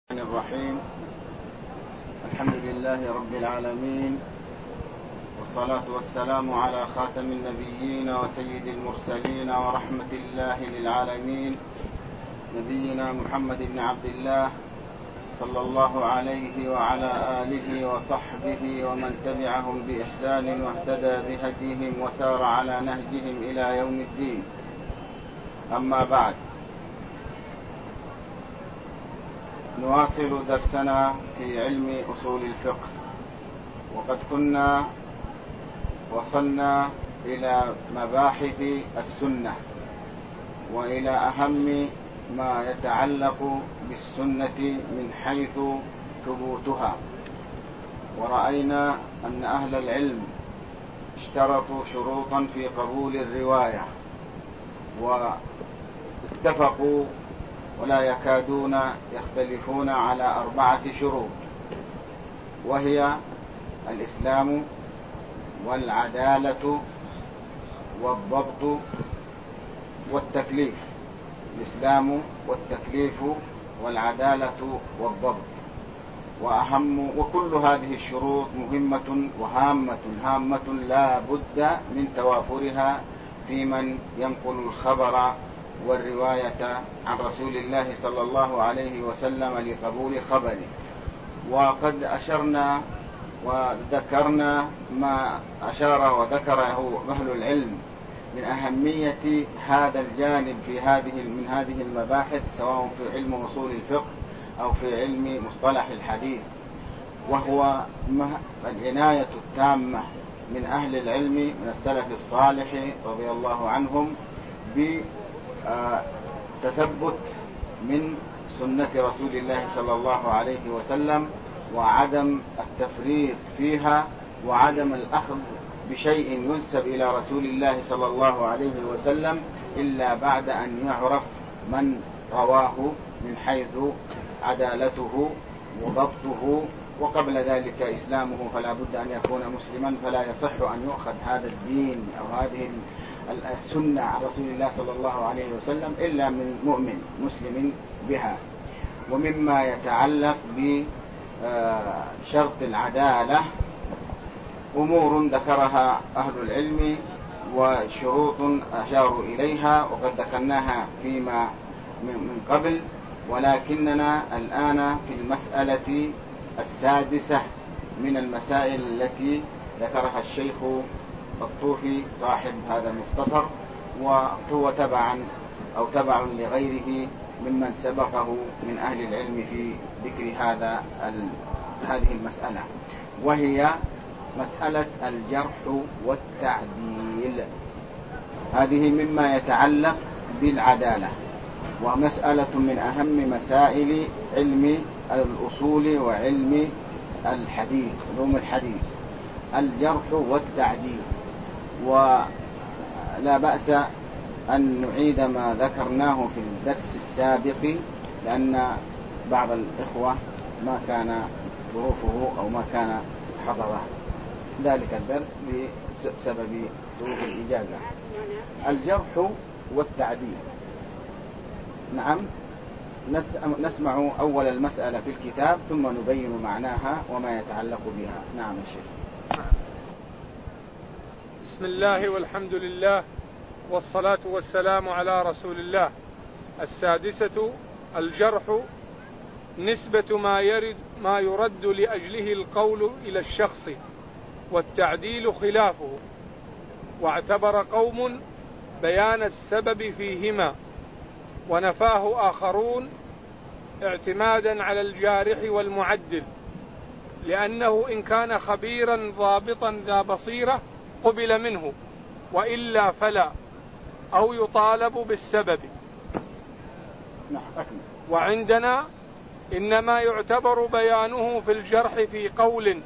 الرحمن الرحيم. الحمد لله رب العالمين، والصلاة والسلام على خاتم النبيين وسيد المرسلين ورحمة الله للعالمين، نبينا محمد بن عبد الله صلى الله عليه وعلى آله وصحبه ومن تبعهم بإحسان واهتدى بهديهم وسار على نهجهم إلى يوم الدين. أما بعد، نواصل درسنا في علم أصول الفقه، وقد كنا وصلنا إلى مباحث السنة وإلى أهم ما يتعلق بالسنة من حيث ثبوتها، ورأينا أن أهل العلم اشترطوا شروطا في قبول الرواية واتفقوا ولا يكادون يختلفون على 4 شروط، وهي الإسلام والعدالة والضبط والتكليف. الإسلام والتكليف والعدالة والضبط، وكل هذه الشروط مهمة وهامة لا بد من توافرها في من ينقل الخبر والرواية عن رسول الله صلى الله عليه وسلم لقبول خبره. وقد أشرنا وذكرنا ما أشار وذكره أهل العلم من أهمية هذا الجانب من هذه المباحث، سواء في علم أصول الفقه أو في علم مصطلح الحديث، وهو العناية التامة من أهل العلم من السلف الصالح رضي الله عنهم بتثبت من سنة رسول الله صلى الله عليه وسلم، وعدم التفريط فيها، وعدم الأخذ بشيء ينسب إلى رسول الله صلى الله عليه وسلم إلا بعد أن يعرف من رواه من حيث عدالته وضبطه، وقبل ذلك إسلامه، فلا بد أن يكون مسلما، فلا يصح أن يؤخذ هذا الدين أو هذه السنة عن رسول الله صلى الله عليه وسلم إلا من مؤمن مسلم بها. ومما يتعلق بشرط العدالة أمور ذكرها أهل العلم وشروط أشاروا إليها، وقد ذكرناها فيما من قبل، ولكننا الآن في المسألة السادسة من المسائل التي ذكرها الشيخ الطوفي صاحب هذا المختصر، وهو تبع لغيره ممن سبقه من أهل العلم في ذكر هذه المسألة، وهي مسألة الجرح والتعديل. هذه مما يتعلق بالعدالة، ومسألة من أهم مسائل علم الأصول وعلم الحديث، علوم الحديث، الجرح والتعديل. ولا بأس أن نعيد ما ذكرناه في الدرس السابق، لأن بعض الإخوة ما كان ظروفه أو ما كان حضره ذلك الدرس بسبب ظروف الإجازة. الجرح والتعديل، نعم، نسمع أول المسألة في الكتاب ثم نبين معناها وما يتعلق بها. نعم الشيخ. بسم الله والحمد لله والصلاة والسلام على رسول الله. السادسة: الجرح نسبة ما يرد لأجله القول إلى الشخص، والتعديل خلافه. واعتبر قوم بيان السبب فيهما، ونفاه آخرون اعتمادا على الجارح والمعدل، لأنه إن كان خبيرا ضابطا ذا بصيرة قبل منه، وإلا فلا، أو يطالب بالسبب. وعندنا إنما يعتبر بيانه في الجرح في قول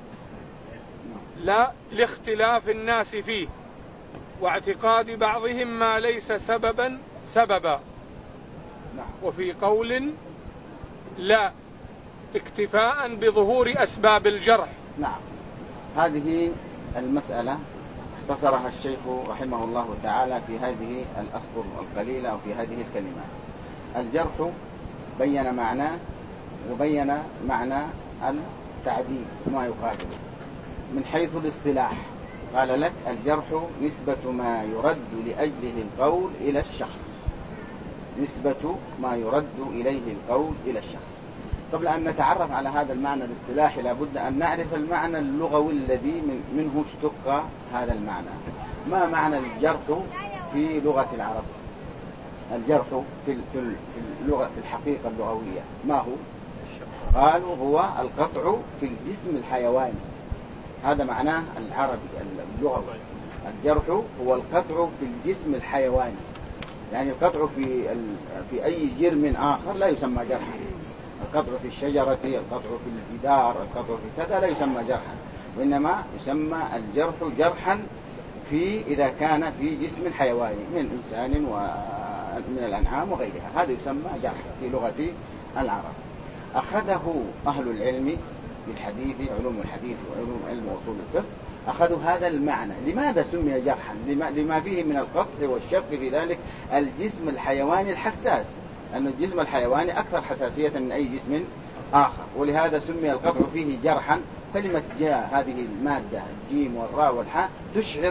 لا لاختلاف الناس فيه، واعتقاد بعضهم ما ليس سببا، وفي قول لا اكتفاء بظهور أسباب الجرح. نعم، هذه المسألة اختصرها الشيخ رحمه الله تعالى في هذه الأسطر القليلة أو في هذه الكلمات. الجرح بين معناه وبين معنى التعديل ما يقابله. من حيث الاصطلاح قال لك الجرح نسبة ما يرد لأجله القول إلى الشخص، نسبة ما يرد إليه القول إلى الشخص. قبل أن نتعرف على هذا المعنى الاصطلاحي لابد أن نعرف المعنى اللغوي الذي منه اشتق هذا المعنى. ما معنى الجرح في لغة العرب؟ الجرح في اللغة، في الحقيقة اللغوية ما هو؟ قالوا هو القطع في الجسم الحيواني. هذا معناه العربي اللغوي. الجرح هو القطع في الجسم الحيواني، يعني القطع في أي جرم آخر لا يسمى جرحا. القطع في الشجرة، القطع في الجدار، القطع في كذا لا يسمى جرحا، وإنما يسمى الجرح جرحا إذا كان في جسم حيواني من إنسان ومن الأنعام وغيرها، هذا يسمى جرح في لغة العرب. أخذه أهل العلم بالحديث، علوم الحديث وعلوم علم وصول الفقه، أخذوا هذا المعنى. لماذا سمي جرحا؟ لما فيه من القطع والشق في ذلك الجسم الحيواني الحساس، لأن الجسم الحيواني أكثر حساسية من أي جسم آخر، ولهذا سمي القطع فيه جرحا. كلمة جاء هذه المادة الجيم والراء والحاء تشعر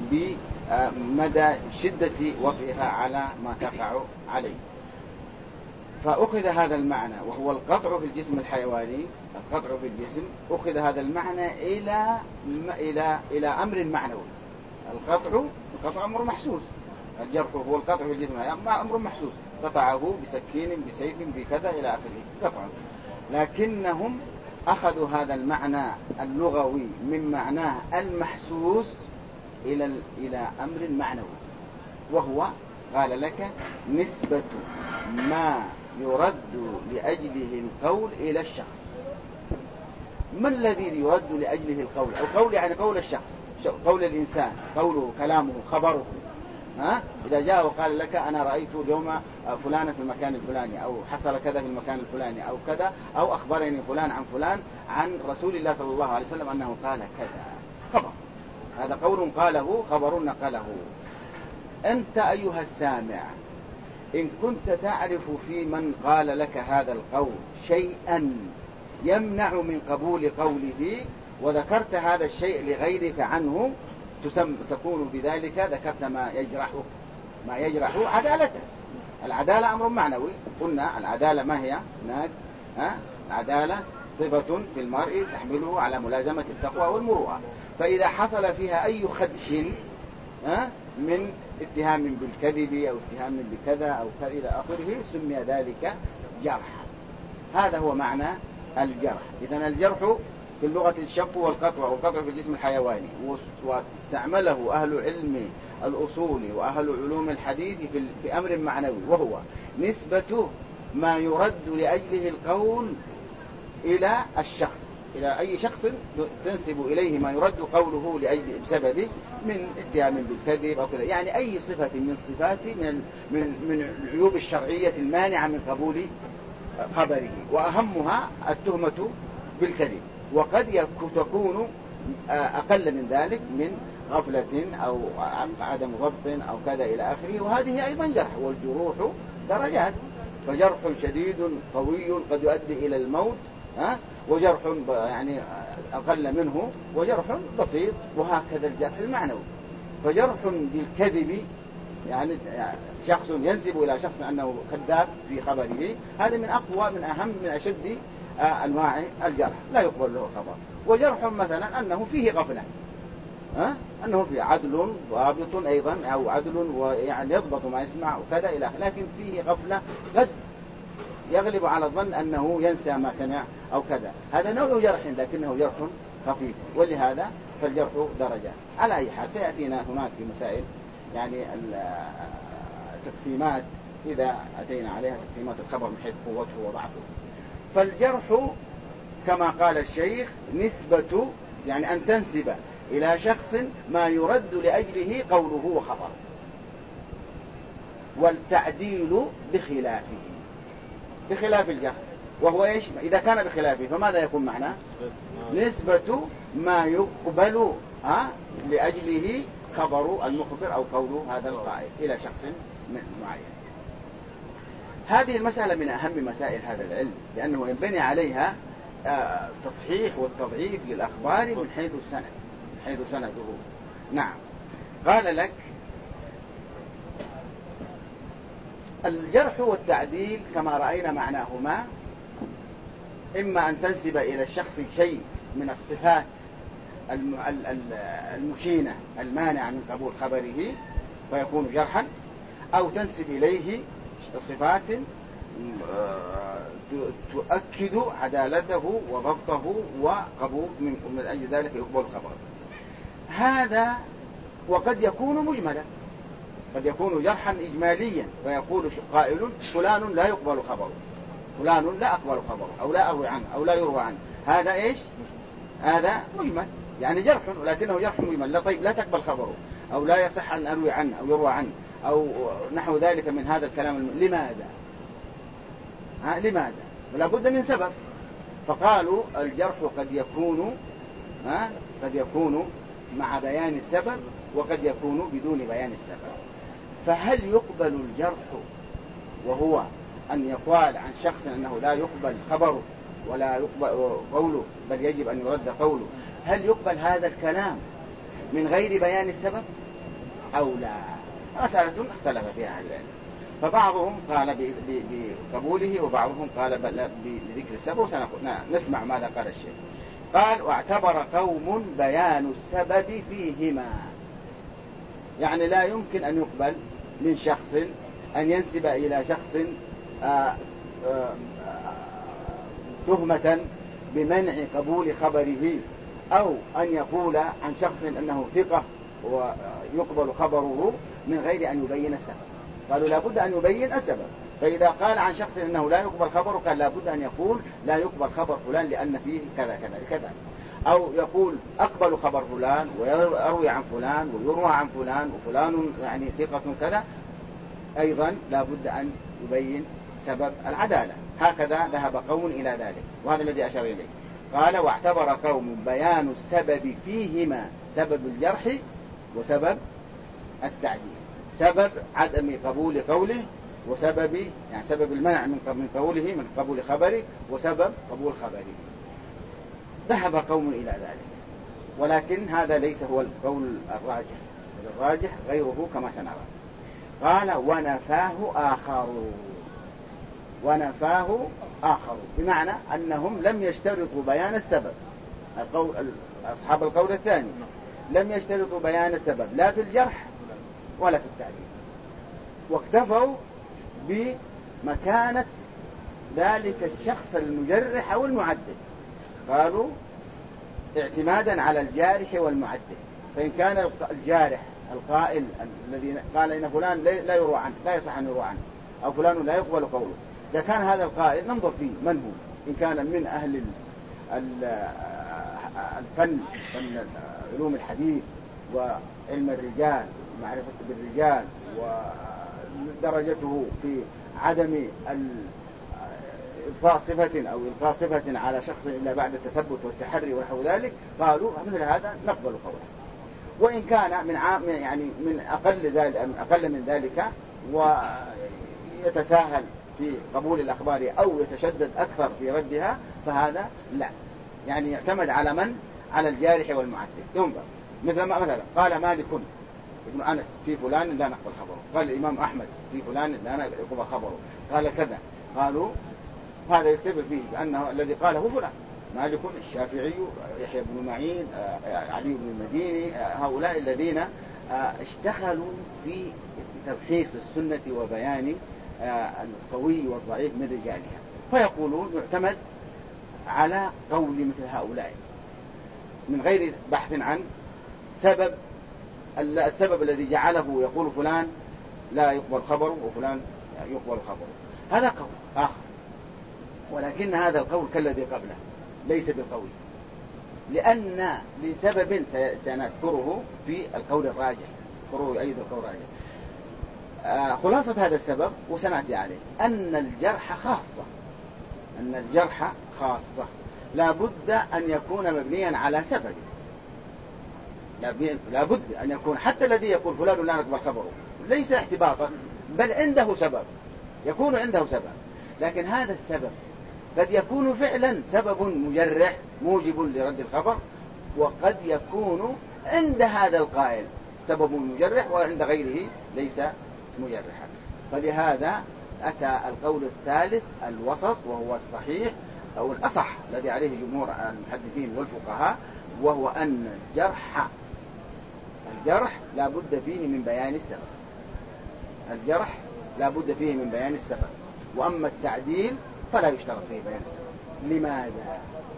بمدى شدة وقعها على ما تقع عليه. فأخذ هذا المعنى وهو القطع في الجسم الحيواني، القطع في الجسم، أخذ هذا المعنى إلى أمر معنوي. القطع أمر محسوس، الجرح هو القطع في الجسم أمر محسوس، قطعه بسكين بسيف بكذا إلى آخره قطع. لكنهم أخذوا هذا المعنى اللغوي من معناه المحسوس إلى أمر معنوي، وهو قال لك نسبة ما يرد لأجله القول إلى الشخص. ما الذي يرد لأجله القول؟ القول يعني قول الشخص، قول الإنسان، قوله، كلامه، خبره. إذا جاء وقال لك أنا رأيت اليوم فلانا في المكان الفلاني، أو حصل كذا في المكان الفلاني، أو كذا، أو أخبرني فلان عن فلان عن رسول الله صلى الله عليه وسلم أنه قال كذا، خبر. هذا قول قاله، خبر نقله. أنت أيها السامع إن كنت تعرف في من قال لك هذا القول شيئا يمنع من قبول قوله، وذكرت هذا الشيء لغيرك عنه، تكون بذلك ذكرت ما يجرح عدالته. العدالة أمر معنوي، قلنا العدالة ما هي هناك؟ العدالة صفة في المرء تحمله على ملازمة التقوى والمروءة، فإذا حصل فيها أي خدش من اتهام بالكذب أو اتهام بكذا أو كذا إلى آخره سمي ذلك جرحا. هذا هو معنى الجرح. إذن الجرح في اللغة الشق والقطع، والقطع في الجسم الحيواني، واستعمله أهل علم الأصول وأهل علوم الحديث في أمر معنوي، وهو نسبة ما يرد لأجله القول إلى الشخص، إلى أي شخص تنسب إليه ما يرد قوله بسبب من اتهام بالكذب أو كذا، يعني أي صفة من صفات من العيوب الشرعية المانعة من قبول خبره، وأهمها التهمة بالكذب، وقد تكون أقل من ذلك من غفلة أو عدم ضبط أو كذا إلى آخره، وهذه أيضا جرح. والجروح درجات، فجرح شديد قوي قد يؤدي إلى الموت، وجرح يعني أقل منه، وجرح بسيط، وهكذا الجرح المعنوي. فجرح بالكذب يعني شخص ينسب إلى شخص أنه كذاب في خبره، هذا من أقوى، من أهم، من أشد أنواع الجرح، لا يقبل له خبر. وجرح مثلا أنه فيه غفلة، أنه فيه عدل ضابط أيضا، أو عدل ويعني يضبط ما يسمع وكذا إلى آخره، لكن فيه غفلة قد يغلب على الظن أنه ينسى ما سمع أو كذا، هذا نوع جرح لكنه جرح خفيف. ولهذا فالجرح درجات. على أي حال سيأتينا هناك في مسائل يعني التقسيمات إذا أتينا عليها، تقسيمات الخبر من حيث قوته وضعفه. فالجرح كما قال الشيخ نسبة، يعني أن تنسب إلى شخص ما يرد لأجله قوله وخبره. والتعديل بخلاف الجرح، وهو إيش؟ إذا كان بخلافه فماذا يكون معناه؟ نسبة ما يقبل لأجله خبر المخبر أو قول هذا القائل إلى شخص معين. هذه المسألة من أهم مسائل هذا العلم، لأنه ينبني عليها تصحيح والتضعيف للأخبار من حيث السند، من حيث سنده. نعم. قال لك الجرح والتعديل كما رأينا معناهما إما أن تنسب إلى الشخص شيء من الصفات المشينة المانعة من قبول خبره فيكون جرحا، أو تنسب إليه صفات تؤكد عدالته وضبطه وقبول من أجل ذلك يقبل خبره. هذا وقد يكون مجملا، قد يكون جرحا إجماليا فيقول قائل فلان لا يقبل خبره، فلان لا أقبل خبره، أو لا أروي عنه، أو لا يروى عنه. هذا إيش؟ هذا مجمل، يعني جرح ولكنه جرح مجمل. لا طيب لا تقبل خبره، أو لا يصح أن أروي عنه أو يروى عنه، أو نحو ذلك من هذا الكلام. لماذا؟ لماذا؟ ولا بد من سبب. فقالوا الجرح قد يكون مع بيان السبب، وقد يكون بدون بيان السبب. فهل يقبل الجرح وهو أن يقال عن شخص أنه لا يقبل خبره ولا يقبل قوله، بل يجب أن يرد قوله؟ هل يقبل هذا الكلام من غير بيان السبب أو لا؟ مسألة اختلف فيها أهل العلم، فبعضهم قال بقبوله وبعضهم قال بذكر السبب. نسمع ماذا قال الشيخ. قال واعتبر قوم بيان السبب فيهما، يعني لا يمكن أن يقبل من شخص أن ينسب إلى شخص تهمة بمنع قبول خبره، أو أن يقول عن شخص أنه ثقة ويقبل خبره من غير أن يبين السبب. قالوا لا بد أن يبين السبب. فإذا قال عن شخص أنه لا يقبل خبره قال لا بد أن يقول لا يقبل خبر فلان لأن فيه كذا كذا كذا، أو يقول أقبل خبر فلان ويروي عن فلان ويروى عن فلان وفلان يعني ثقة كذا، أيضا لا بد أن يبين سبب العدالة. هكذا ذهب قوم إلى ذلك، وهذا الذي أشار إليه. قال واعتبر قوم بيان السبب فيهما، سبب الجرح وسبب التعديل، سبب عدم قبول قوله وسبب يعني سبب المنع من قوله من قبول خبره وسبب قبول خبره. ذهب قوم إلى ذلك، ولكن هذا ليس هو القول الراجح، الراجح غيره كما سنرى. قال ونفاه آخر، بمعنى أنهم لم يشترطوا بيان السبب. أصحاب القول الثاني لم يشترطوا بيان السبب لا في الجرح ولا في التعديل، واكتفوا بمكانة ذلك الشخص المجرح أو المعدل. قالوا اعتمادا على الجارح والمعدل، فإن كان الجارح القائل الذي قال إن فلان لا يروى عنه، لا يصح أن يروى عنه، أو فلان لا يقبل قوله، إذا كان هذا القائل ننظر فيه من هو، إن كان من أهل الفن، فن علوم الحديث وعلم الرجال ومعرفة بالرجال ودرجته في عدم إضفاء صفة أو إلقاء صفة على شخص إلا بعد التثبت والتحري ونحو ذلك، قالوا مثل هذا نقبل قوله. وإن كان من أقل من ذلك ويتساهل في قبول الأخبار أو يتشدد أكثر في ردها، فهذا لا، يعني يعتمد على من؟ على الجارح والمعدل. ينظر مثلا قال مالك ابن أنس في فلان لا نقبل خبره، قال الإمام أحمد في فلان لا نقبل خبره، قال كذا، قالوا هذا يكتب فيه بأنه الذي قاله فلان، مالك، الشافعي، يحيى بن معين، علي بن المديني، هؤلاء الذين اشتغلوا في تلخيص السنة وبيان القوي والضعيف من رجالها، فيقولون يعتمد على قول مثل هؤلاء من غير بحث عن السبب الذي جعله يقول فلان لا يقبل خبره وفلان يقبل خبره. هذا قول آخر، ولكن هذا القول كالذي قبله ليس بالقوي، لأن لسبب سنذكره في القول الراجح، ذكره أيضا القول الراجح. خلاصة هذا السبب وسنأتي عليه أن الجرح خاصة لا بد أن يكون مبنيا على سبب، لا بد أن يكون، حتى الذي يقول فلان لا نقبل خبره ليس احتباطا بل عنده سبب، يكون عنده سبب، لكن هذا السبب قد يكون فعلا سبب مجرح موجب لرد الخبر، وقد يكون عند هذا القائل سبب مجرح وعند غيره ليس مجرحا. فلهذا أتى القول الثالث الوسط وهو الصحيح أو الأصح الذي عليه جمهور المحدثين والفقهاء، وهو أن الجرح لا بد فيه من بيان السبب. الجرح لا بد فيه من بيان السبب، وأما التعديل فلا يشترط فيه بيان السبب. لماذا؟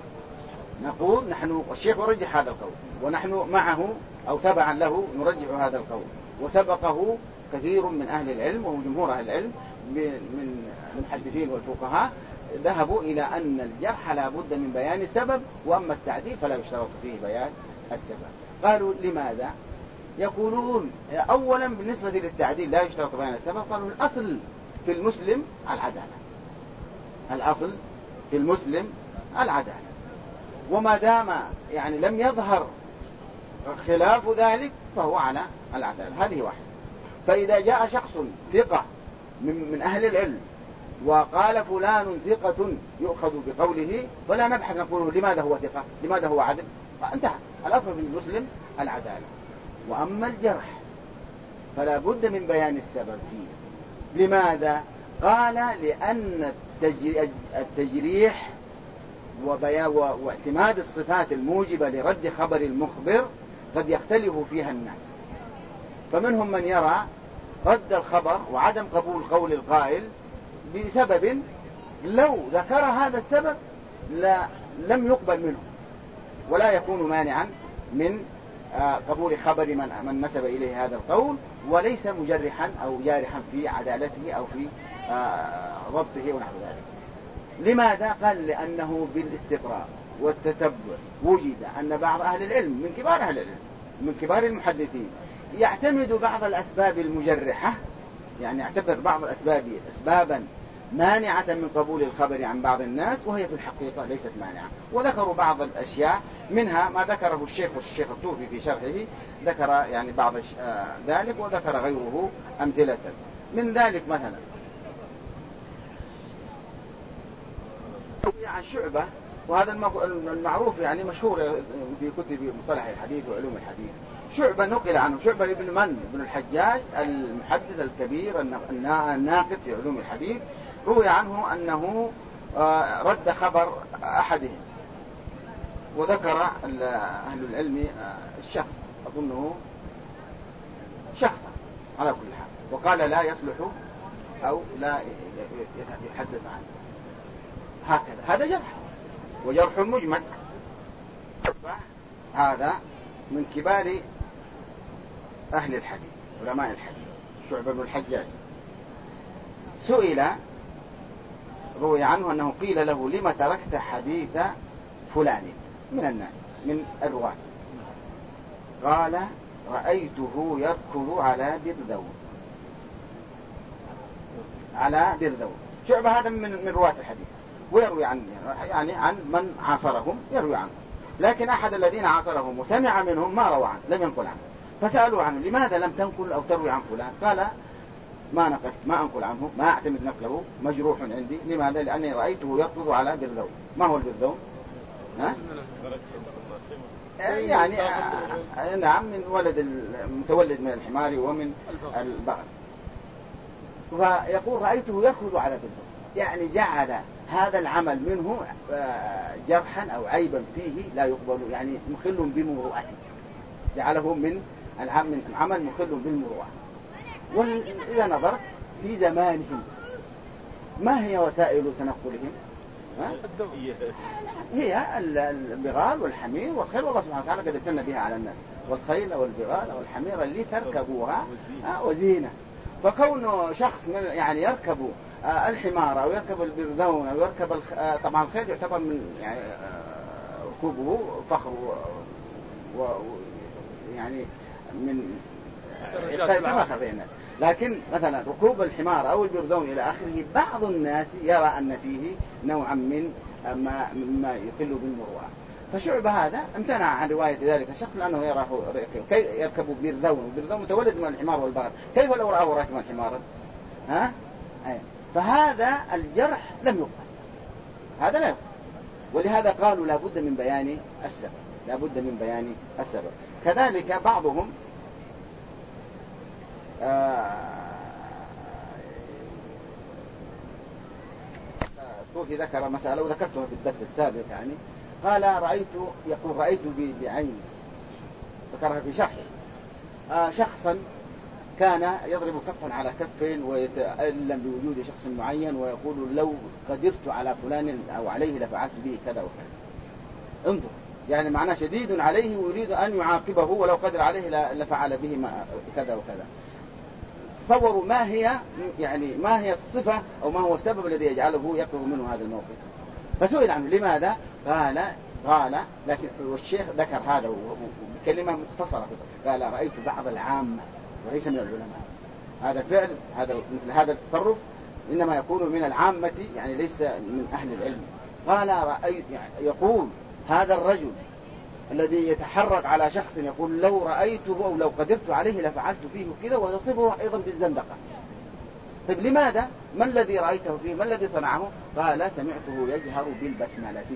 نقول نحن الشيخ يرجح هذا القول، ونحن معه أو تبعا له نرجح هذا القول، وسبقه كثير من أهل العلم وهم جمهور أهل العلم من المحدثين والفقهاء ذهبوا إلى أن الجرح لا بد من بيان السبب، وأما التعديل فلا يشترط فيه بيان السبب. قالوا لماذا؟ يقولون أولا بالنسبة للتعديل لا يشترط بيان السبب، قالوا الأصل في المسلم العدالة. الأصل في المسلم العدالة، وما دام يعني لم يظهر خلاف ذلك فهو على العدالة. هذه واحدة. فإذا جاء شخص ثقة من أهل العلم وقال فلان ثقة يؤخذ بقوله، فلا نبحث نقول لماذا هو ثقة، لماذا هو عدل، انتهى. الأصل في المسلم العدالة. وأما الجرح فلا بد من بيان السبب فيه. لماذا؟ قال لأن التجريح واعتماد الصفات الموجبة لرد خبر المخبر قد يختلف فيها الناس، فمنهم من يرى رد الخبر وعدم قبول قول القائل بسبب لو ذكر هذا السبب لم يقبل منه ولا يكون مانعا من قبول خبر من نسب إليه هذا القول، وليس مجرحا أو جارحا في عدالته أو في ضبطه ونحو ذلك. لماذا؟ قال لأنه بالاستقراء والتتبع وجد أن بعض أهل العلم من كبار أهل العلم من كبار المحدثين يعتمد بعض الأسباب المجرحة، يعني يعتبر بعض الأسباب أسبابا مانعة من قبول الخبر عن بعض الناس، وهي في الحقيقة ليست مانعة. وذكروا بعض الأشياء منها ما ذكره الشيخ الطوفي في شرحه، ذكر يعني بعض ذلك، وذكر غيره أمثلة من ذلك. مثلا عن شعبة، وهذا المعروف يعني مشهور في كتب مصطلح الحديث وعلوم الحديث. شعبة نقل عنه، شعبة ابن الحجاج المحدث الكبير الناقد في علوم الحديث، روي عنه أنه رد خبر أحدهم، وذكر أهل العلم الشخص أظنه شخصا على كل حال، وقال لا يصلح أو لا يتحدث عنه هكذا. هذا جرح وجرح مجمل. هذا من كبار أهل الحديث علماء الحديث شعبة بن الحجاج. سئل روي عنه أنه قيل له لما تركت حديث فلان من الناس من الرواة؟ قال رأيته يركض على درذو. شعبة هذا من رواة الحديث، ويروي عنه يعني عن من عاصرهم يروي عنه، لكن أحد الذين عاصرهم وسمع منهم ما روى عنه، لم ينقل عنه. فسألوا عنه لماذا لم تنقل أو تروي عن فلان؟ قال ما أنقل عنه، ما أعتمد نقله، مجروح عندي. لماذا؟ لأني رأيته يركض على برذون. ما هو البرذون؟ يعني نعم، من متولد من الحمار ومن البغل. فيقول رأيته يركض على برذون، يعني جعل هذا العمل منه جرحا أو عيبا فيه لا يقبل، يعني مخل بمروءته، جعله من عمل مخل بالمروءة. وإذا نظرت في زمانهم ما هي وسائل تنقلهم؟ هي البغال والحمير والخيل، والله سبحانه وتعالى قد اتنى بها على الناس، والخيل والبغال والحمير اللي تركبوها وزينة. فكون شخص يعني يركب الحمار أو يركب البرذون أو يركب طبعا الخيل يعتبر من يعني ركوبه فخر يعني من فخر بين الناس. لكن مثلا ركوب الحمار أو البرذون إلى آخره بعض الناس يرى أن فيه نوعا من ما يقل بالمروءة. فشعب هذا امتنع عن رواية ذلك الشخص لأنه يراه يركب برذون، وبرذون متولد من الحمار والبغل، كيف لو رآه راكبا حمارا؟ فهذا الجرح لم يقبل، هذا لا يقبل. ولهذا قالوا لا بد من بيان السبب، لا بد من بيان السبب. كذلك بعضهم الطوفي ذكر مسألة وذكرتها في الدرس السابق، يعني قال يقول رأيت بعيني، ذكرها في شرحه، شخصا كان يضرب كفا على كف ويتألم بوجود شخص معين ويقول لو قدرت على فلان أو عليه لفعلت به كذا وكذا. انظر، يعني معناه شديد عليه ويريد أن يعاقبه، ولو قدر عليه لفعل به كذا وكذا. تصوروا ما هي الصفة أو ما هو السبب الذي يجعله يقرب منه هذا الموقف. فسئل عنه لماذا؟ قال لكن والشيخ ذكر هذا بكلمة مختصرة، قال رأيت بعض العامة وليس من العلماء. هذا فعل، مثل هذا التصرف إنما يكون من العامة، يعني ليس من أهل العلم. قال رأيت، يعني يقول هذا الرجل الذي يتحرك على شخص يقول لو رأيته أو لو قدرت عليه لفعلت فيه كذا، ويصفه أيضا بالزندقة. طيب لماذا؟ ما الذي رأيته فيه؟ ما الذي صنعه؟ قال سمعته يجهر بالبسملة في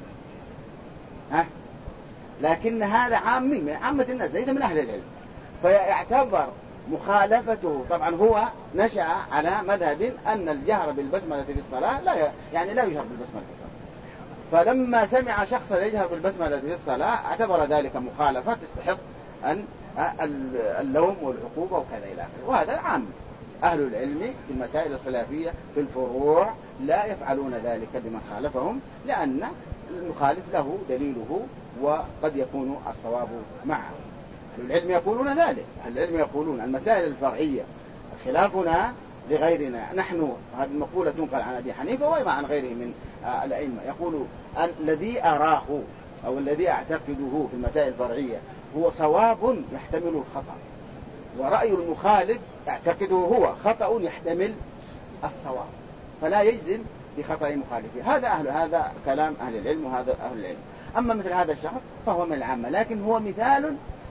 الصلاة. لكن هذا عامي من عامة الناس، ليس من أهل العلم، فيعتبر مخالفته. طبعا هو نشأ على مذهب أن الجهر بالبسملة في الصلاة لا يجهر بالبسملة في الصلاة. فلما سمع شخصا يجهر بالبسملة في الصلاة اعتبر ذلك مخالفة تستحق أن اللوم والعقوبة وكذا إلى آخره. وهذا عام. أهل العلم في المسائل الخلافية في الفروع لا يفعلون ذلك بمن خالفهم، لأن المخالف له دليله وقد يكون الصواب معه. العلم يقولون ذلك، العلم يقولون المسائل الفرعية خلافنا لغيرنا. نحن هذه المقولة تنقل عن أبي حنيفة وأيضا عن غيره من الأئمة، يقول الذي أراه أو الذي أعتقده في المسائل الفرعية هو صواب يحتمل الخطأ، ورأي المخالف أعتقده هو خطأ يحتمل الصواب، فلا يجزم بخطأ مخالفه. هذا كلام أهل العلم وهذا أهل العلم. أما مثل هذا الشخص فهو من العامة، لكن هو مثال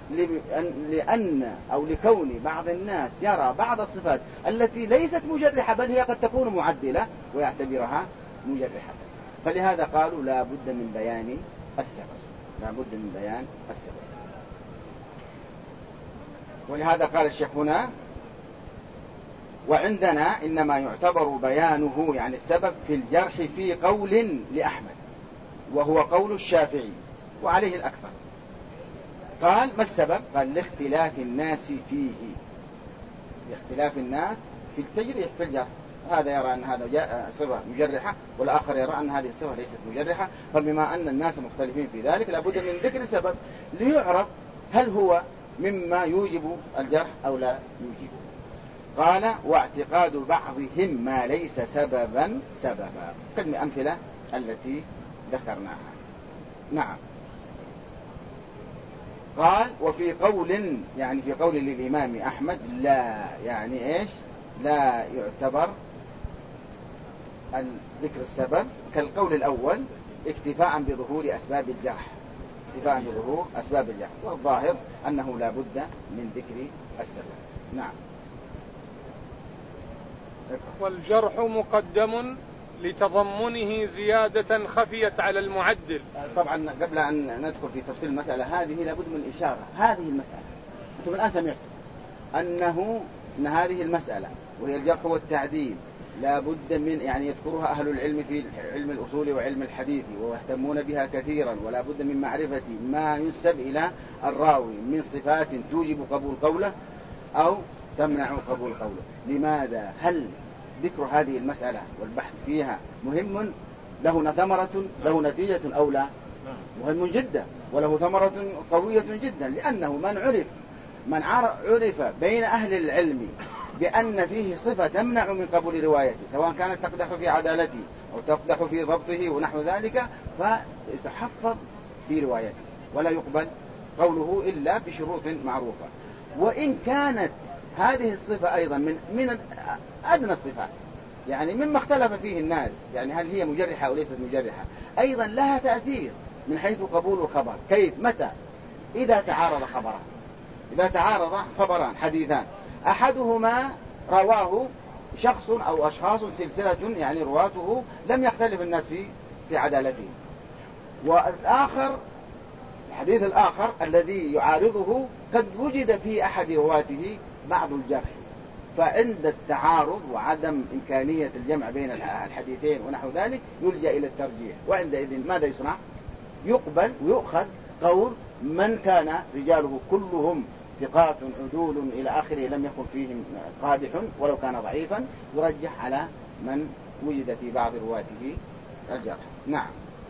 لكون بعض الناس يرى بعض الصفات التي ليست مجرحة بل هي قد تكون معدلة ويعتبرها مجرحة. فلهذا قالوا لا بد من بيان السبب، لا بد من بيان السبب. ولهذا قال الشيخ هنا وعندنا إنما يعتبر بيانه، يعني السبب، في الجرح في قول لأحمد وهو قول الشافعي وعليه الأكثر. قال ما السبب؟ قال لاختلاف الناس فيه، لاختلاف الناس في التجريح في الجرح. هذا يرى أن هذا صفة مجرحة والآخر يرى أن هذه الصفة ليست مجرحة، فبما أن الناس مختلفين في ذلك لابد من ذكر السبب ليعرف هل هو مما يوجب الجرح أو لا يوجبه. قال واعتقاد بعضهم ما ليس سببا كالأمثلة التي ذكرناها. نعم. قال وفي قول، يعني في قول للإمام أحمد لا، يعني إيش؟ لا يعتبر ذكر السبب كالقول الأول اكتفاء بظهور أسباب الجرح، اكتفاء بظهور أسباب الجرح، والظاهر أنه لا بد من ذكر السبب. نعم. والجرح مقدم لتضمنه زيادة خفيت على المعدل. طبعا قبل أن ندخل في تفصيل المسألة هذه لابد من إشارة. هذه المسألة أنتم الآن سمعتم أن هذه المسألة وهي الجرح والتعديل لابد من، يعني يذكرها أهل العلم في علم الأصول وعلم الحديث ويهتمون بها كثيرا، ولا بد من معرفة ما ينسب إلى الراوي من صفات توجب قبول قوله أو تمنع قبول قوله. لماذا؟ هل ذكر هذه المسألة والبحث فيها مهم، له ثمرة، له نتيجة أو لا؟ مهم جدا وله ثمرة قوية جدا، لأنه من عرف بين أهل العلم بأن فيه صفة تمنع من قبول روايته، سواء كانت تقدح في عدالته أو تقدح في ضبطه ونحو ذلك، فيتحفظ في روايته ولا يقبل قوله إلا بشروط معروفة. وإن كانت هذه الصفة أيضا من أدنى الصفات، يعني مما اختلف فيه الناس، يعني هل هي مجرحة أو ليست مجرحة، أيضا لها تأثير من حيث قبول الخبر. كيف؟ متى؟ إذا تعارض خبران حديثان، أحدهما رواه شخص أو أشخاص سلسلة يعني رواته لم يختلف الناس في عدالته. والآخر الحديث الآخر الذي يعارضه قد وجد في أحد رواته بعض الجرح، فعند التعارض وعدم إمكانية الجمع بين الحديثين ونحو ذلك يلجأ إلى الترجيح، وعندئذ ماذا يصنع؟ يقبل ويؤخذ قول من كان رجاله كلهم ثقات عدول إلى آخره لم يكن فيهم قادح ولو كان ضعيفا، يرجح على من وجد في بعض رواته الجرح. نعم.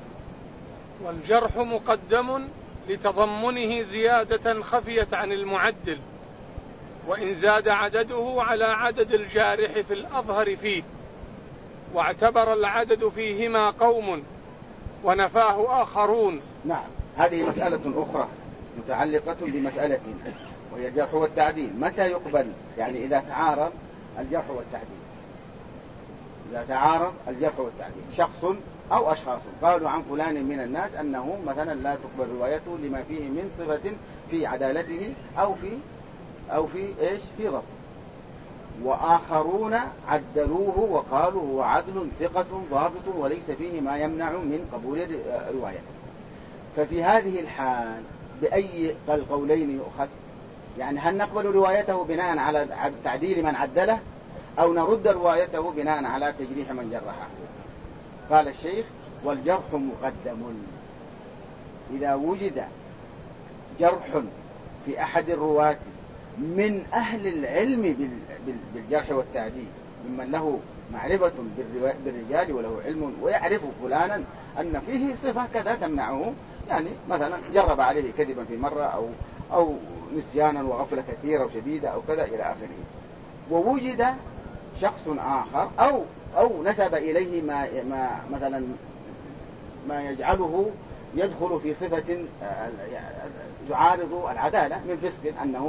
والجرح مقدم لتضمنه زيادة خفيت عن المعدل، وإن زاد عدده على عدد الجارح في الأظهر فيه، واعتبر العدد فيهما قوم ونفاه آخرون. نعم، هذه مسألة أخرى متعلقة بمسألتنا وهي الجرح والتعديل. متى يقبل؟ يعني إذا تعارض الجرح والتعديل، إذا تعارض الجرح والتعديل شخص أو أشخاص قالوا عن فلان من الناس أنه مثلا لا تقبل روايته لما فيه من صفة في عدالته أو في إيش في ضبط، وآخرون عدلوه وقالوا هو عدل ثقة ضابط وليس فيه ما يمنع من قبول روايته. ففي هذه الحال بأي القولين يؤخذ؟ يعني هل نقبل روايته بناء على تعديل من عدله أو نرد روايته بناء على تجريح من جرحه؟ قال الشيخ والجرح مقدم. إذا وجد جرح في أحد الرواة من أهل العلم بالجرح والتعديل، ممن له معرفة بالرجال وله علم ويعرف فلانا أن فيه صفة كذا تمنعه، يعني مثلا جرب عليه كذبا في مرة أو نسيانا وغفلة كثيرة وشديدة أو كذا إلى آخره، ووجد شخص آخر أو نسب إليه ما مثلا ما يجعله يدخل في صفة يعارض العدالة من فسق، أنه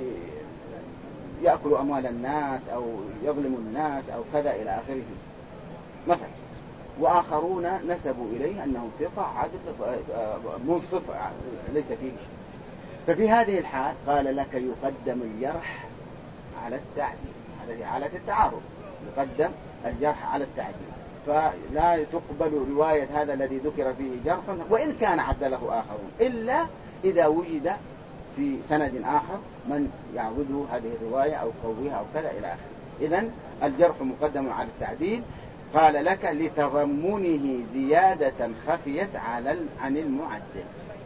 يأكل أموال الناس أو يظلم الناس أو كذا إلى آخره مثلا، وآخرون نسبوا إليه أنه ثقة عدل منصف ليس فيه شيء. ففي هذه الحال قال لك يقدم الجرح على التعديل، هذا حالة التعارض، يقدم الجرح على التعديل، فلا تقبل رواية هذا الذي ذكر فيه جرح وإن كان عدله آخرون، إلا إذا وجد في سند آخر من يعوده هذه الرواية أو قويها أو كذا إلى آخره. إذن الجرح مقدم على التعديل. قال لك لتضمنه زيادة خفيت عن المعدل.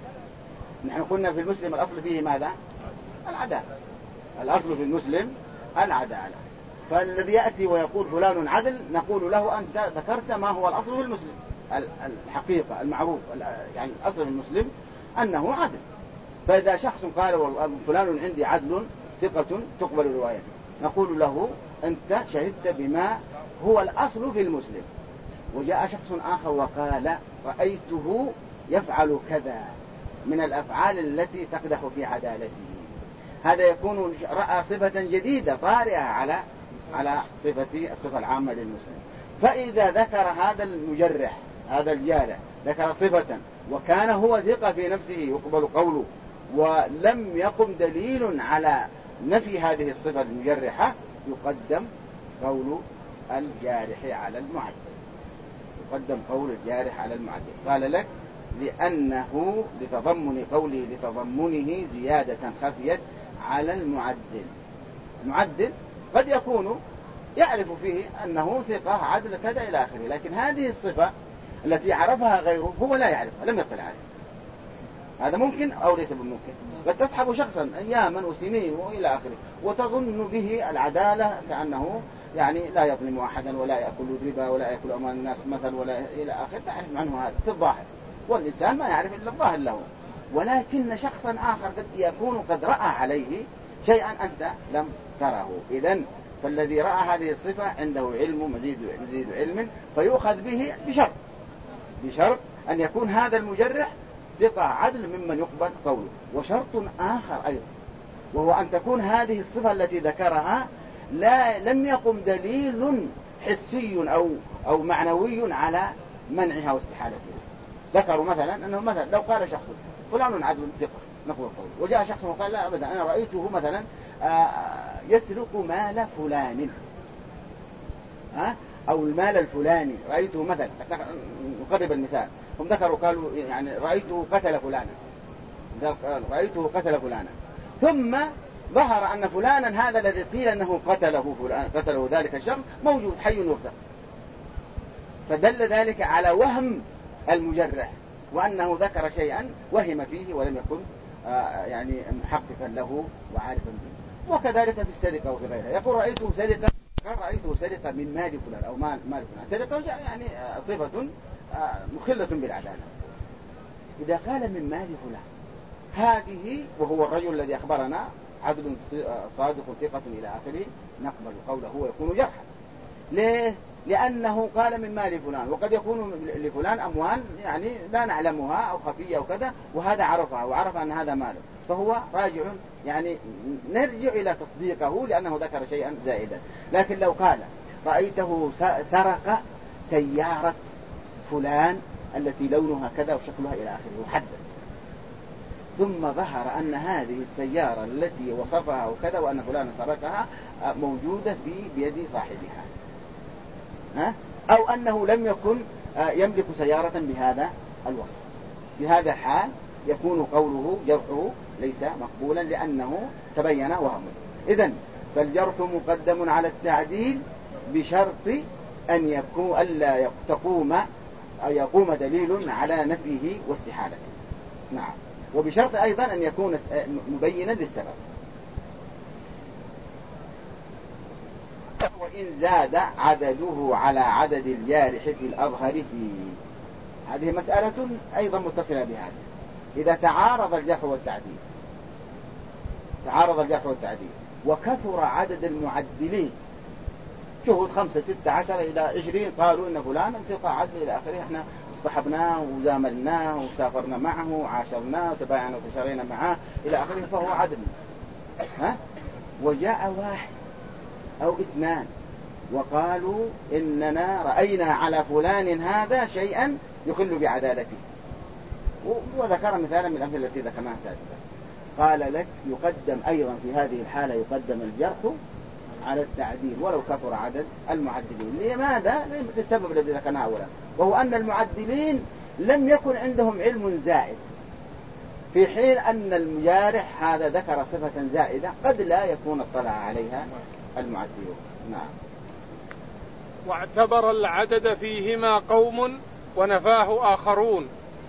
نحن قلنا في المسلم الأصل فيه ماذا؟ العدالة. الأصل في المسلم العدالة، فالذي يأتي ويقول فلان عدل نقول له أنت ذكرت ما هو الأصل في المسلم، الحقيقة المعروف، يعني الأصل في المسلم أنه عدل. فإذا شخص قال فلان عندي عدل ثقة تقبل روايته، نقول له أنت شهدت بما هو الأصل في المسلم. وجاء شخص آخر وقال رأيته يفعل كذا من الأفعال التي تقدح في عدالته، هذا يكون رأى صفة جديدة طارئة على الصفة العامة للمسلم. فإذا ذكر هذا المجرح هذا الجارح ذكر صفة وكان هو ثقة في نفسه يقبل قوله، ولم يقم دليل على نفي هذه الصفة المجرحة، يقدم قول الجارح على المعدل، يقدم قول الجارح على المعدل. قال لك لأنه لتضمن قوله لتضمنه زيادة خفيت على المعدل. المعدل قد يكون يعرف فيه أنه ثقة عدل كذا إلى آخره، لكن هذه الصفة التي عرفها غيره هو لا يعرفها، لم يطلع عليها. هذا ممكن أو ليس بممكن. قد تصحب شخصا أياما وسنين وإلى آخره وتظن به العدالة كأنه يعني لا يظلم أحدا ولا يأكل ربا ولا يأكل أموال الناس مثل ولا إلى آخره، تعرف عنه هذا في الظاهر، والإنسان ما يعرف إلا الظاهر له. ولكن شخصا آخر قد يكون قد رأى عليه شيئا أنت لم تره. إذن فالذي رأى هذه الصفة عنده علم مزيد علم، فيؤخذ به بشرط أن يكون هذا المجرح ثقة عدل ممن يقبل قوله. وشرط آخر أيضا وهو أن تكون هذه الصفة التي ذكرها لم يقم دليل حسي أو معنوي على منعها واستحالتها. ذكروا مثلا أنه مثلا لو قال شخص فلان عدل ثقة نقول قوله، وجاء شخص وقال لا أبدا أنا رأيته مثلا يسرق مال فلان، أو المال الفلاني رأيته مثلا، نقرب المثال، هم ذكروا قالوا يعني رأيته قتل فلانا، رأيته قتل فلانا، ثم ظهر أن فلانا هذا الذي قيل أنه قتله ذلك الشخص موجود حي يرزق، فدل ذلك على وهم المجرح، وأنه ذكر شيئا وهم فيه ولم يكن يعني محققا له وعارفا به. وكذلك في السرقة وفي غيرها، يقول رأيته سرقة من مال فلان أو مال فلان، سرقة يعني صفة مخلة بالعدالة. إذا قال من مال فلان هذه، وهو الرجل الذي أخبرنا عدل صادق ثقة إلى آخره، نقبل قوله ويكون جرحا. ليه؟ لأنه قال من مال فلان، وقد يكون لفلان أموال يعني لا نعلمها أو خفية أو كذا، وهذا عرفها وعرف أن هذا ماله، فهو راجع يعني نرجع إلى تصديقه لأنه ذكر شيئا زائدا. لكن لو قال رأيته سرق سيارة فلان التي لونها كذا وشكلها إلى آخره وحدد، ثم ظهر أن هذه السيارة التي وصفها وكذا وأن فلان سرقها موجودة بيد صاحبها، أو أنه لم يكن يملك سيارة بهذا الوصف، في هذا الحال يكون قوله جرحه ليس مقبولا لأنه تبين وهمه. إذن فالجرح مقدم على التعديل بشرط أن يكون ألا يقوم دليل على نفيه واستحالته. نعم، وبشرط أيضا أن يكون مبينا للسبب. وإن زاد عدده على عدد الجارح في الأظهر فيه، هذه مسألة أيضا متصلة بهذه. إذا تعارض الجرح والتعديل وكثر عدد المعدلين، شهود 5 6 10 إلى 20 قالوا إن فلان ثقة عدل إلى آخره، احنا اصطحبناه وزاملناه وسافرنا معه وعاشرناه وتبايعنا وتشارينا معه إلى آخره فهو عدل، وجاء واحد أو 2 وقالوا إننا رأينا على فلان هذا شيئا يخل بعدالته، وذكر مثالا من الأمثلة التي ذكرناها سابقا، قال لك يقدم أيضا في هذه الحالة يقدم الجرح على التعديل ولو كثر عدد المعدلين. لماذا؟ للسبب الذي ذكرناه أولا، وهو أن المعدلين لم يكن عندهم علم زائد، في حين أن المجارح هذا ذكر صفة زائدة قد لا يكون اطلع عليها المعدلون. نعم. واعتبر العدد فيهما قوم ونفاه آخرون،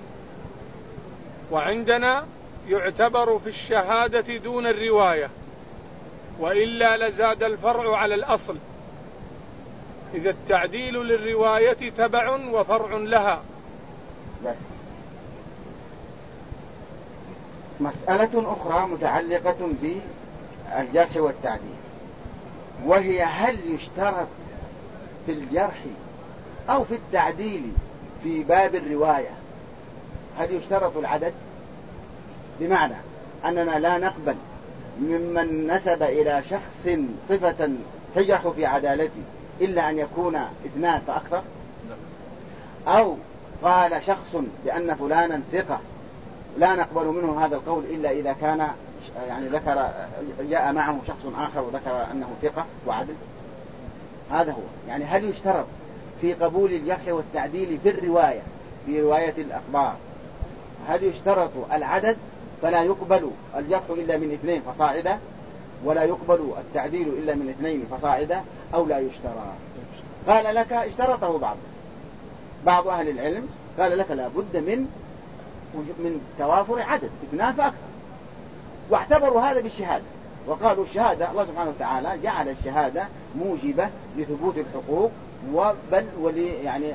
وعندنا يعتبر في الشهادة دون الرواية، وإلا لزاد الفرع على الأصل، إذا التعديل للرواية تبع وفرع لها. بس مسألة أخرى متعلقة بالجرح والتعديل، وهي هل يشترط في الجرح أو في التعديل في باب الرواية هل يشترط العدد؟ بمعنى أننا لا نقبل ممن نسب إلى شخص صفة تجرح في عدالته إلا أن يكون 2 فأكثر، أو قال شخص بأن فلانا ثقة لا نقبل منه هذا القول إلا إذا كان يعني جاء معه شخص آخر وذكر أنه ثقة وعدل. هذا هو يعني هل يشترط في قبول الجرح والتعديل في الرواية، في رواية الأخبار، هل يشترط العدد فلا يقبل الجرح إلا من 2 فصاعدا، ولا يقبل التعديل إلا من 2 فصاعدا، أو لا يشترط؟ قال لك اشترطه بعض أهل العلم، قال لك لا بد من توافر عدد 2 فأكثر، واعتبروا هذا بالشهادة، وقالوا الشهادة الله سبحانه وتعالى جعل الشهادة موجبة لثبوت الحقوق، بل يعني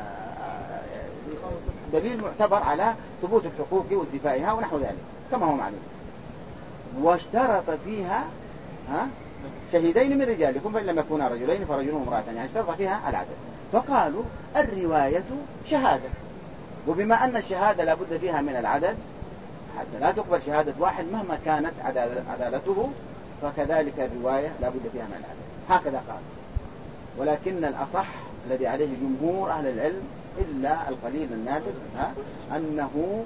دليل معتبر على ثبوت الحقوق وانتفائها ونحو ذلك كما هو معلوم. واشترط فيها شهيدين من رجالكم فإن لم يكونا رجلين فرجل وامرأة، يعني اشترط فيها العدد، فقالوا الرواية شهادة، وبما أن الشهادة لا بد فيها من العدد حتى لا تقبل شهادة واحد مهما كانت عدالته، فكذلك الرواية لا بد فيها من العدد، هكذا قال. ولكن الأصح الذي عليه جمهور أهل العلم إلا القليل النادر أنه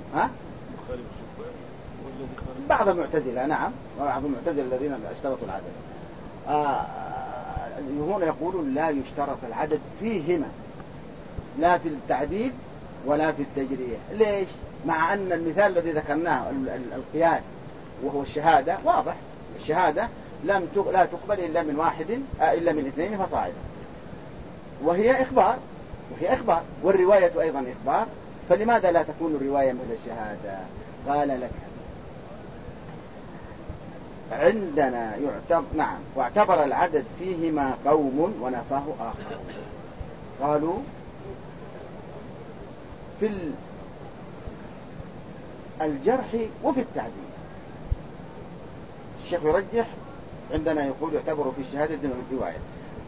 بعض المعتزلة، نعم، وبعض المعتزلة الذين اشترطوا العدد، هنا يقولون لا يشترط العدد فيهما، لا في التعديل ولا في التجريح. ليش؟ مع أن المثال الذي ذكرناه القياس وهو الشهادة واضح، الشهادة لا تقبل إلا من واحد إلا من اثنين فصاعدا، وهي إخبار والرواية أيضا إخبار، فلماذا لا تكون الرواية مثل الشهادة؟ قال لك عندنا نعم، واعتبر العدد فيهما قوم ونفاه آخر. قالوا في الجرح وفي التعديل. الشيخ يرجح عندنا يقول يعتبر في الشهادة دون الرواية.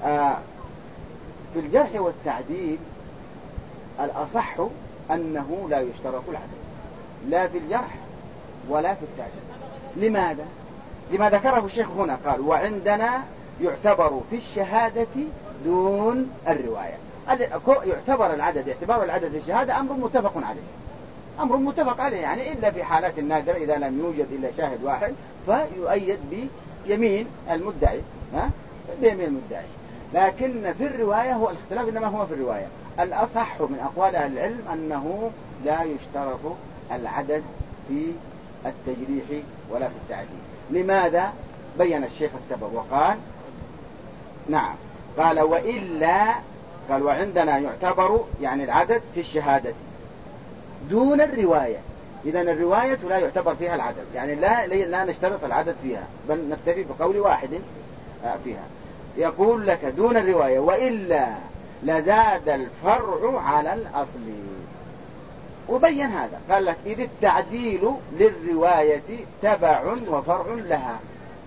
في الجرح والتعديل الأصح أنه لا يشترط العدد، لا في الجرح ولا في التعديل. لما ذكره الشيخ هنا؟ قال وعندنا يعتبر في الشهادة دون الرواية. يعتبر العدد، اعتبار العدد في الشهادة أمر متفق عليه، يعني إلا في حالات نادرة إذا لم يوجد إلا شاهد واحد فيؤيد بيمين المدعي، بيمين المدعي. لكن في الرواية هو الاختلاف إنما هو في الرواية. الأصح من أقوال أهل العلم أنه لا يشترط العدد في التجريح ولا في التعديل. لماذا؟ بين الشيخ السبب وقال نعم، قال وإلا، قال وعندنا يعتبر يعني العدد في الشهادة دون الرواية. إذن الرواية لا يعتبر فيها العدد، يعني لا نشترط العدد فيها، بل نكتفي بقول واحد فيها. يقول لك دون الرواية وإلا لزاد الفرع على الأصل. وبين هذا، قال لك إذ التعديل للرواية تبع وفرع لها.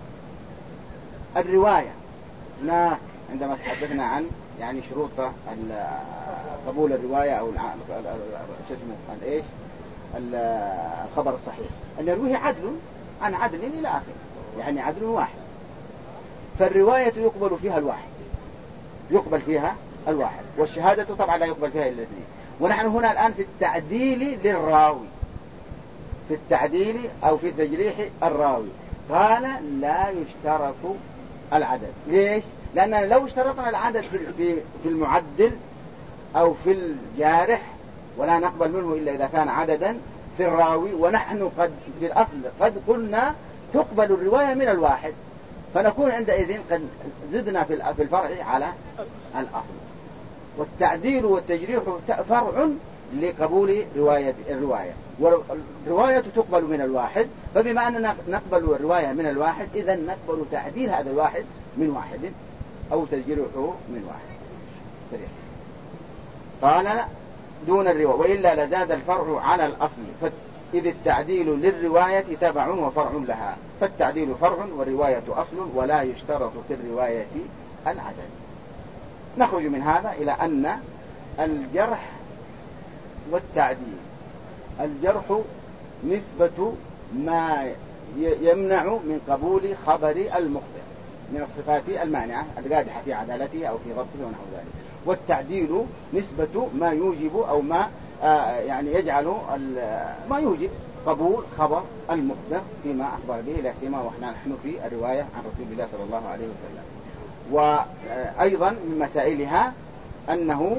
الرواية هناك عندما تحدثنا عن يعني شروط قبول الرواية أو الخبر الصحيح، أن يرويه عدل عن عدل إلى آخره، يعني عدل واحد. فالرواية يقبل فيها الواحد، والشهادة طبعا لا يقبل فيها إلا الاثنين. ونحن هنا الآن في التعديل للراوي، في التعديل أو في تجريح الراوي. قال لا يشترط العدد. ليش؟ لأننا لو اشترطنا العدد في المعدل أو في الجارح ولا نقبل منه إلا إذا كان عددا في الراوي، ونحن قد في الأصل قد قلنا تقبل الرواية من الواحد، فنكون عندئذ قد زدنا في الفرع على الأصل. والتعديل والتجريح فرع لقبول الرواية، والرواية تقبل من الواحد، فبما أننا نقبل الرواية من الواحد إذن نقبل تعديل هذا الواحد من واحد أو تجريحه من واحد. قال دون الرواية وإلا لزاد الفرع على الأصل، إذ التعديل للرواية تبع وفرع لها، فالتعديل فرع والرواية أصل ولا يشترط في الرواية العدد. نخرج من هذا إلى أن الجرح والتعديل، الجرح نسبة ما يمنع من قبول خبر المخبر من الصفات المانعة القادحة في عدالته أو في ضبطه ونحو ذلك. والتعديل نسبة ما يوجب أو ما يعني يجعل ما يوجب قبول خبر المخبر فيما أخبر به، لا سيما ونحن في الرواية عن رسول الله صلى الله عليه وسلم. وأيضا من مسائلها أنه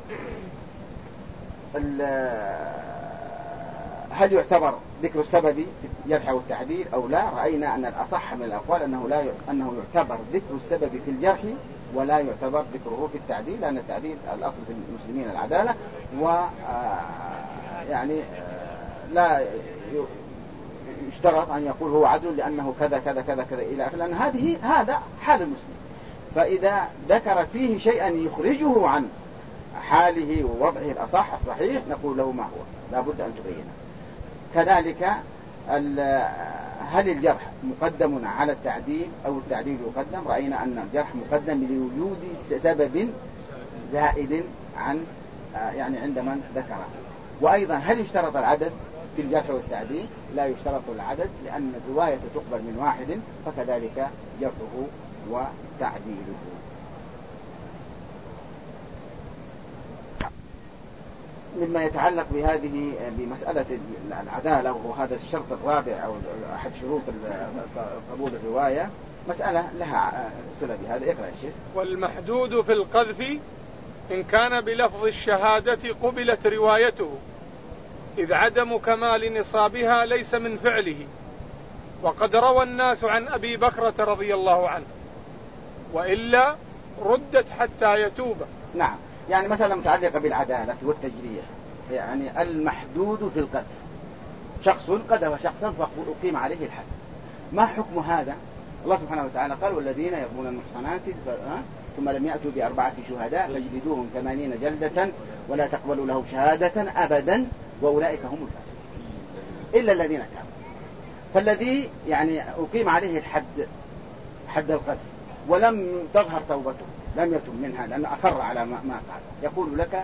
هل يعتبر ذكر السبب في الجرح والتعديل أو لا؟ رأينا أن الأصح من الأقوال أنه يعتبر ذكر السبب في الجرح ولا يعتبر ذكره في التعديل، لأن التعديل الأصل في المسلمين العدالة، يعني لا يشترط أن يقول هو عدل لأنه كذا كذا كذا كذا إلى آخره، لأن هذا حال المسلم. فإذا ذكر فيه شيئا يخرجه عن حاله ووضعه الأصح الصحيح نقول له ما هو، لا بد أن تبينه. كذلك هل الجرح مقدم على التعديل أو التعديل يقدم؟ رأينا أن الجرح مقدم لوجود سبب زائد عن يعني عند من ذكره. وأيضا هل يشترط العدد في الجرح والتعديل؟ لا يشترط العدد، لأن الرواية تقبل من واحد، فكذلك جرحه وتعديله. مما يتعلق بمسألة العدالة، وهو هذا الشرط الرابع أو أحد شروط قبول الرواية، مسألة لها صلة بهذا. اقرأ يا شيخ. والمحدود في القذف إن كان بلفظ الشهادة قبلت روايته، إذ عدم كمال نصابها ليس من فعله، وقد روى الناس عن أبي بكرة رضي الله عنه، وإلا ردت حتى يتوب. نعم، يعني مسألة متعلقة بالعدالة والتجريح. يعني المحدود في القذف، شخص قذف شخصا فأقيم عليه الحد، ما حكم هذا؟ الله سبحانه وتعالى قال: والذين يرمون المحصنات ثم لم يأتوا بأربعة شهداء فاجلدوهم 80 جلدة ولا تقبلوا لهم شهادة أبدا وأولئك هم الفاسقون إلا الذين تابوا. فالذي يعني أقيم عليه الحد، حد القذف، ولم تظهر توبته، لم يتم منها لأنه أصر على ما قال، يقول لك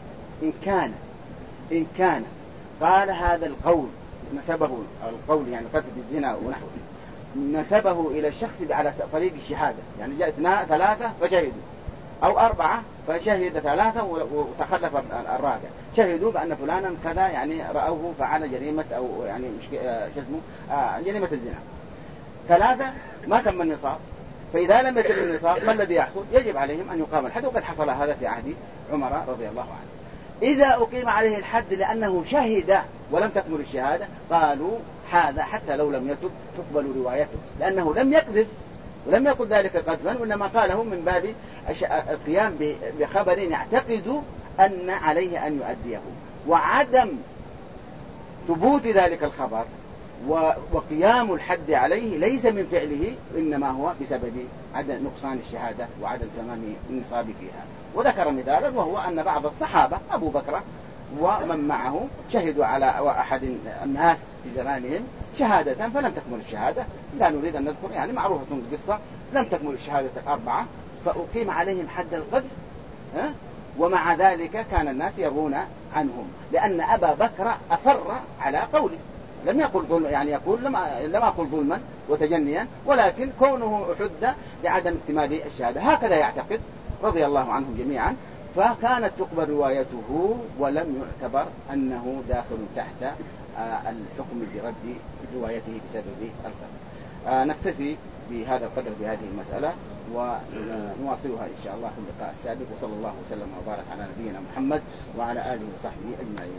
إن كان قال هذا القول نسبه القول يعني قتل بالزنا ونحوه نسبه إلى الشخص على طريق الشهادة، يعني جاء 3 فشهدوا أو 4 فشهد 3 وتخلف الرابع، شهدوا بأن فلانا كذا، يعني رأوه فعل جريمة أو يعني جريمة الزنا. 3 ما تم النصاب، فإذا لم يتم النصاب ما الذي يحصل؟ يجب عليهم أن يقام الحد، وقد حصل هذا في عهد عمر رضي الله عنه. إذا أقيم عليه الحد لأنه شهد ولم تكمل الشهادة، قالوا هذا حتى لو لم يتب تقبل روايته، لأنه لم يكذب ولم يقل ذلك قذفا، وإنما قاله من باب القيام بخبر يعتقد أن عليه أن يؤديه، وعدم ثبوت ذلك الخبر وقيام الحد عليه ليس من فعله، إنما هو بسبب عدم نقصان الشهادة وعدم تمام النصاب فيها. وذكر مثالا، وهو أن بعض الصحابة أبو بكر ومن معه شهدوا على أحد الناس في زمانهم شهادة فلم تكمل الشهادة، لا نريد أن نذكر، يعني معروفة القصة، لم تكمل الشهادة 4 فأقيم عليهم حد القذف، ومع ذلك كان الناس يرون عنهم، لأن أبا بكر أصر على قوله، لم يقل ظلم، يعني يقول لم أقل ظلما وتجنيا، ولكن كونه حد لعدم اكتمال الشهادة، هكذا يعتقد رضي الله عنهم جميعا. فكانت تقبل روايته ولم يعتبر أنه داخل تحت الحكم برد روايته بسبب القذف. نكتفي بهذا القدر بهذه المسألة، ونواصلها إن شاء الله في اللقاء السابق. وصلى الله وسلم وبارك على نبينا محمد وعلى آله وصحبه أجمعين.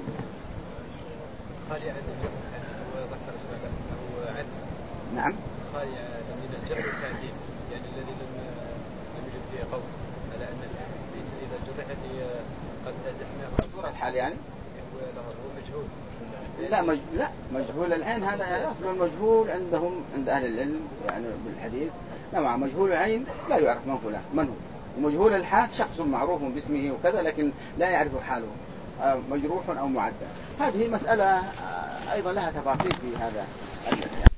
نعم. قال من الجرح التعديل، يعني الذي لم يوجد فيه قول على أن ليس إذا جرحت قد أزحنا صورة الحال، يعني هو مجهول. لا مجهول العين هذا أصل المجهول عندهم عند أهل العلم يعني بالحديث نوع مجهول العين لا يعرف من فلان من هو، ومجهول الحال شخص معروف باسمه وكذا لكن لا يعرف حاله مجروح أو معدل. هذه مسألة أيضا لها تفاصيل في هذا